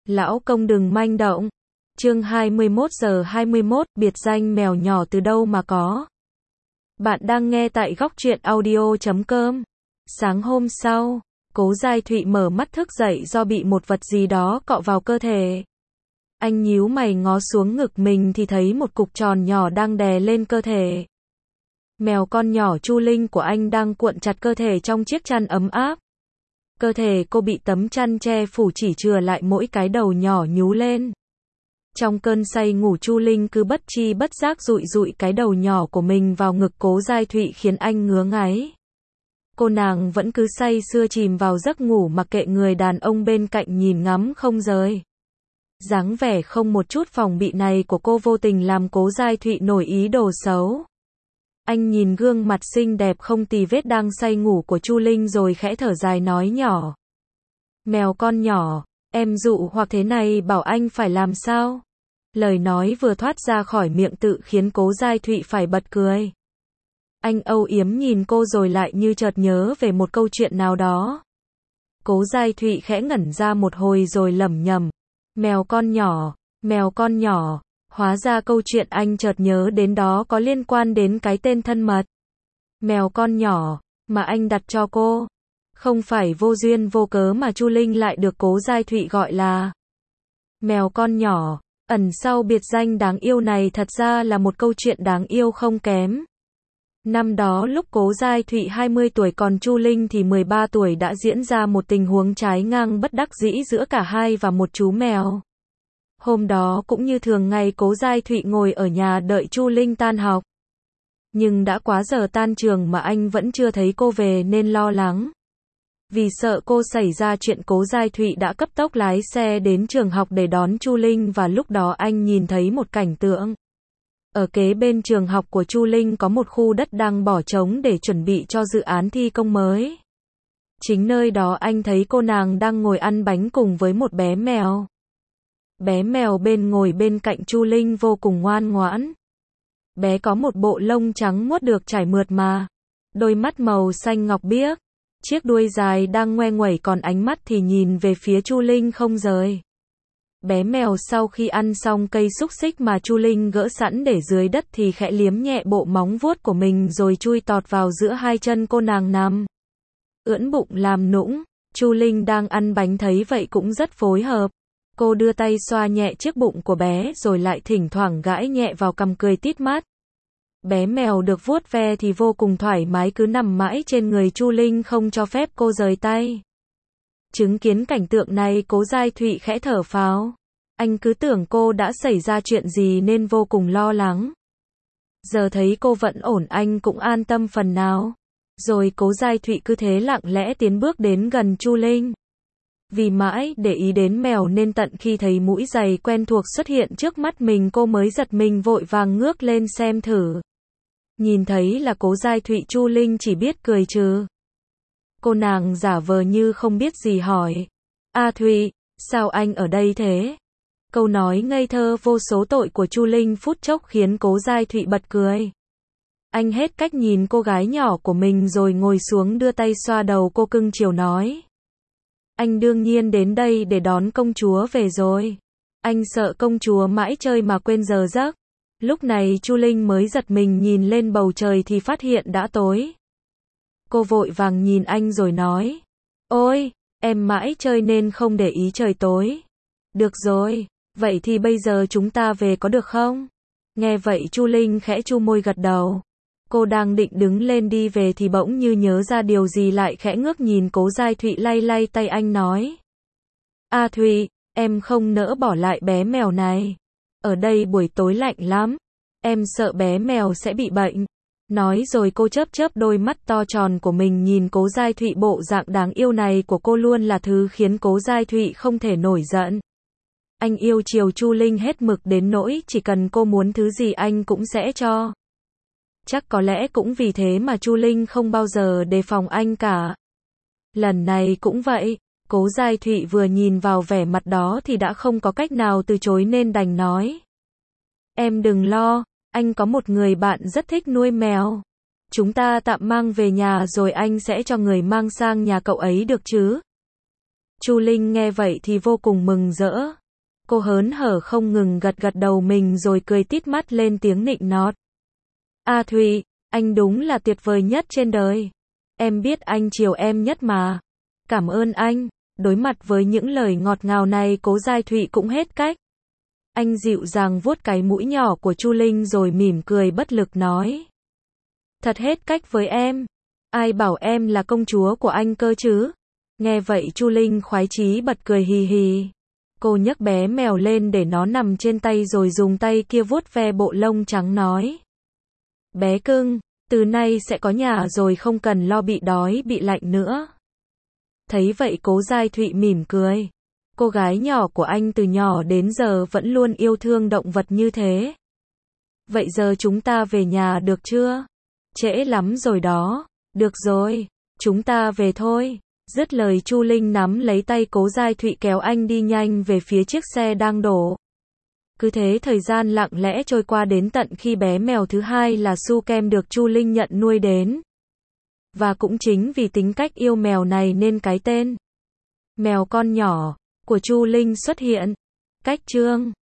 Lão công đừng manh động. Chương 21:21, biệt danh mèo nhỏ từ đâu mà có. Bạn đang nghe tại góc truyện audio.com. Sáng hôm sau, Cố Giai Thụy mở mắt thức dậy do bị một vật gì đó cọ vào cơ thể. Anh nhíu mày ngó xuống ngực mình thì thấy một cục tròn nhỏ đang đè lên cơ thể. Mèo con nhỏ Chu Linh của anh đang cuộn chặt cơ thể trong chiếc chăn ấm áp. Cơ thể cô bị tấm chăn che phủ chỉ chừa lại mỗi cái đầu nhỏ nhú lên. Trong cơn say ngủ Chu Linh cứ bất tri bất giác dụi dụi cái đầu nhỏ của mình vào ngực Cố Giai Thụy khiến anh ngứa ngáy. Cô nàng vẫn cứ say sưa chìm vào giấc ngủ mặc kệ người đàn ông bên cạnh nhìn ngắm không rời. Dáng vẻ không một chút phòng bị này của cô vô tình làm Cố Giai Thụy nổi ý đồ xấu. Anh nhìn gương mặt xinh đẹp không tì vết đang say ngủ của Chu Linh rồi khẽ thở dài nói nhỏ. Mèo con nhỏ, em dụ hoặc thế này bảo anh phải làm sao? Lời nói vừa thoát ra khỏi miệng tự khiến Cố Giai Thụy phải bật cười. Anh âu yếm nhìn cô rồi lại như chợt nhớ về một câu chuyện nào đó. Cố Giai Thụy khẽ ngẩn ra một hồi rồi lẩm nhẩm. Mèo con nhỏ, mèo con nhỏ. Hóa ra câu chuyện anh chợt nhớ đến đó có liên quan đến cái tên thân mật. Mèo con nhỏ, mà anh đặt cho cô. Không phải vô duyên vô cớ mà Chu Linh lại được Cố Giai Thụy gọi là mèo con nhỏ. Ẩn sau biệt danh đáng yêu này thật ra là một câu chuyện đáng yêu không kém. Năm đó lúc Cố Giai Thụy 20 tuổi còn Chu Linh thì 13 tuổi đã diễn ra một tình huống trái ngang bất đắc dĩ giữa cả hai và một chú mèo. Hôm đó cũng như thường ngày Cố Giai Thụy ngồi ở nhà đợi Chu Linh tan học. Nhưng đã quá giờ tan trường mà anh vẫn chưa thấy cô về nên lo lắng. Vì sợ cô xảy ra chuyện Cố Giai Thụy đã cấp tốc lái xe đến trường học để đón Chu Linh và lúc đó anh nhìn thấy một cảnh tượng. Ở kế bên trường học của Chu Linh có một khu đất đang bỏ trống để chuẩn bị cho dự án thi công mới. Chính nơi đó anh thấy cô nàng đang ngồi ăn bánh cùng với một bé mèo. Bé mèo ngồi bên cạnh Chu Linh vô cùng ngoan ngoãn. Bé có một bộ lông trắng muốt được trải mượt mà. Đôi mắt màu xanh ngọc biếc. Chiếc đuôi dài đang ngoe nguẩy còn ánh mắt thì nhìn về phía Chu Linh không rời. Bé mèo sau khi ăn xong cây xúc xích mà Chu Linh gỡ sẵn để dưới đất thì khẽ liếm nhẹ bộ móng vuốt của mình rồi chui tọt vào giữa hai chân cô nàng nằm. Ưỡn bụng làm nũng. Chu Linh đang ăn bánh thấy vậy cũng rất phối hợp. Cô đưa tay xoa nhẹ chiếc bụng của bé rồi lại thỉnh thoảng gãi nhẹ vào cằm cười tít mắt. Bé mèo được vuốt ve thì vô cùng thoải mái cứ nằm mãi trên người Chu Linh không cho phép cô rời tay. Chứng kiến cảnh tượng này Cố Giai Thụy khẽ thở phào. Anh cứ tưởng cô đã xảy ra chuyện gì nên vô cùng lo lắng. Giờ thấy cô vẫn ổn anh cũng an tâm phần nào. Rồi Cố Giai Thụy cứ thế lặng lẽ tiến bước đến gần Chu Linh. Vì mãi để ý đến mèo nên tận khi thấy mũi giày quen thuộc xuất hiện trước mắt mình cô mới giật mình vội vàng ngước lên xem thử. Nhìn thấy là Cố Giai Thụy Chu Linh chỉ biết cười trừ. Cô nàng giả vờ như không biết gì hỏi. A Thụy, sao anh ở đây thế? Câu nói ngây thơ vô số tội của Chu Linh phút chốc khiến Cố Giai Thụy bật cười. Anh hết cách nhìn cô gái nhỏ của mình rồi ngồi xuống đưa tay xoa đầu cô cưng chiều nói. Anh đương nhiên đến đây để đón công chúa về rồi. Anh sợ công chúa mãi chơi mà quên giờ giấc. Lúc này Chu Linh mới giật mình nhìn lên bầu trời thì phát hiện đã tối. Cô vội vàng nhìn anh rồi nói. Ôi, em mãi chơi nên không để ý trời tối. Được rồi, vậy thì bây giờ chúng ta về có được không? Nghe vậy Chu Linh khẽ chu môi gật đầu. Cô đang định đứng lên đi về thì bỗng như nhớ ra điều gì lại khẽ ngước nhìn Cố Giai Thụy lay lay tay anh nói. A Thụy, em không nỡ bỏ lại bé mèo này. Ở đây buổi tối lạnh lắm. Em sợ bé mèo sẽ bị bệnh. Nói rồi cô chớp chớp đôi mắt to tròn của mình nhìn Cố Giai Thụy bộ dạng đáng yêu này của cô luôn là thứ khiến Cố Giai Thụy không thể nổi giận. Anh yêu chiều Chu Linh hết mực đến nỗi chỉ cần cô muốn thứ gì anh cũng sẽ cho. Chắc có lẽ cũng vì thế mà Chu Linh không bao giờ đề phòng anh cả. Lần này cũng vậy, Cố Giai Thụy vừa nhìn vào vẻ mặt đó thì đã không có cách nào từ chối nên đành nói. Em đừng lo, anh có một người bạn rất thích nuôi mèo. Chúng ta tạm mang về nhà rồi anh sẽ cho người mang sang nhà cậu ấy được chứ? Chu Linh nghe vậy thì vô cùng mừng rỡ. Cô hớn hở không ngừng gật gật đầu mình rồi cười tít mắt lên tiếng nịnh nọt. A Thụy, anh đúng là tuyệt vời nhất trên đời. Em biết anh chiều em nhất mà. Cảm ơn anh. Đối mặt với những lời ngọt ngào này Cố Giai Thụy cũng hết cách. Anh dịu dàng vuốt cái mũi nhỏ của Chu Linh rồi mỉm cười bất lực nói. Thật hết cách với em. Ai bảo em là công chúa của anh cơ chứ? Nghe vậy Chu Linh khoái chí bật cười hì hì. Cô nhấc bé mèo lên để nó nằm trên tay rồi dùng tay kia vuốt ve bộ lông trắng nói. Bé cưng, từ nay sẽ có nhà rồi không cần lo bị đói bị lạnh nữa. Thấy vậy Cố Giai Thụy mỉm cười. Cô gái nhỏ của anh từ nhỏ đến giờ vẫn luôn yêu thương động vật như thế. Vậy giờ chúng ta về nhà được chưa? Trễ lắm rồi đó. Được rồi, chúng ta về thôi. Dứt lời Chu Linh nắm lấy tay Cố Giai Thụy kéo anh đi nhanh về phía chiếc xe đang đổ. Cứ thế thời gian lặng lẽ trôi qua đến tận khi bé mèo thứ hai là Su Kem được Chu Linh nhận nuôi đến. Và cũng chính vì tính cách yêu mèo này nên cái tên mèo con nhỏ của Chu Linh xuất hiện. Cách chương